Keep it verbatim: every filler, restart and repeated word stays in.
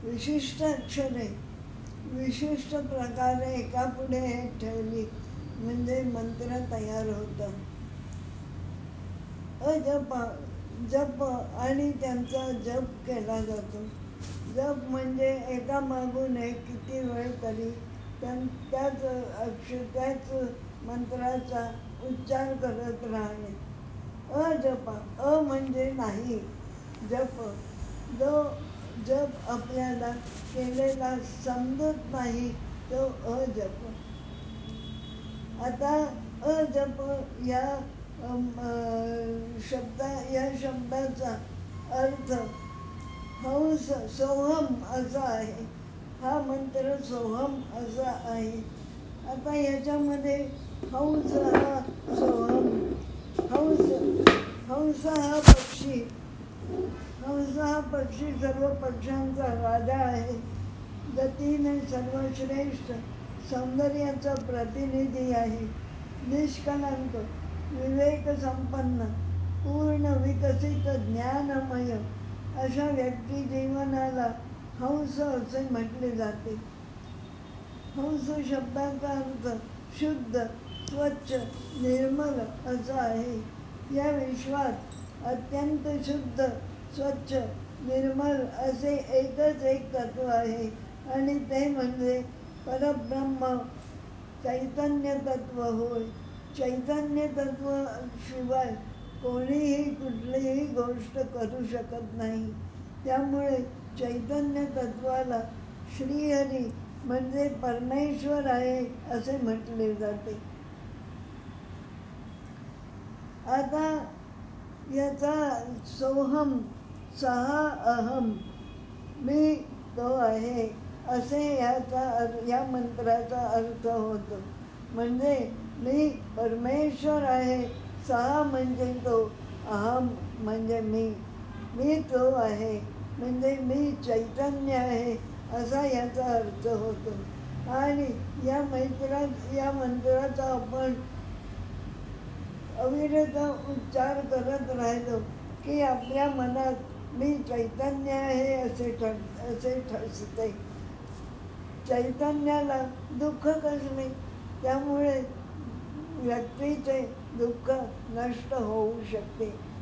विशिष्ट अक्षरे विशिष्ट प्रकारे एकापुढे एक ठेवली म्हणजे मंत्र तयार होतं. अजप जप आणि त्यांचा जप केला जातो. जप म्हणजे एकामागून एक किती वेळ तरी त्याच अक्षर त्याच मंत्राचा उच्चार करत राहणे. अजप अ म्हणजे नाही. जप जो जप आपल्याला केलेला समजत नाही तो अजप. आता अजप या शब्दा या शब्दाचा अर्थ हंस सोहम असा आहे. हा मंत्र सोहम असा आहे. आता याच्यामध्ये हंस हा सोहम हंस हंस हा पक्षी हंस हा पक्षी सर्व पक्ष्यांचा राजा आहे. गतीने सर्वश्रेष्ठ सौंदर्याचा प्रतिनिधी आहे. निष्कलंक विवेक संपन्न पूर्ण विकसित ज्ञानमय अशा व्यक्ती जीवनाला हंस असे म्हटले जाते. हंस शब्दाचा अर्थ शुद्ध स्वच्छ निर्मल असा आहे. या विश्वात अत्यंत शुद्ध स्वच्छ निर्मल असे एकच एक तत्व आहे आणि ते म्हणजे परब्रह्म चैतन्य तत्व होय. चैतन्य तत्व शिवाय कोणीही कुठलीही गोष्ट करू शकत नाही. त्यामुळे चैतन्य तत्वाला श्रीहरी म्हणजे परमेश्वर आहे असे म्हटले जाते. आता याचा सोहम सहा अहम मी तो आहे असे याचा या मंत्राचा अर्थ होतो. म्हणजे मी परमेश्वर आहे. सहा म्हणजे तो, अहम म्हणजे मी, मी तो आहे म्हणजे मी चैतन्य आहे असा याचा अर्थ होतो. आणि या मंत्रात या मंत्राचा आपण अविरत उच्चार करत राहिलो की आपल्या मनात मी चैतन्य आहे असे ठस असे ठसते. चैतन्याला दुःख कसले, त्यामुळे व्यक्तीचे दुःख नष्ट होऊ शकते.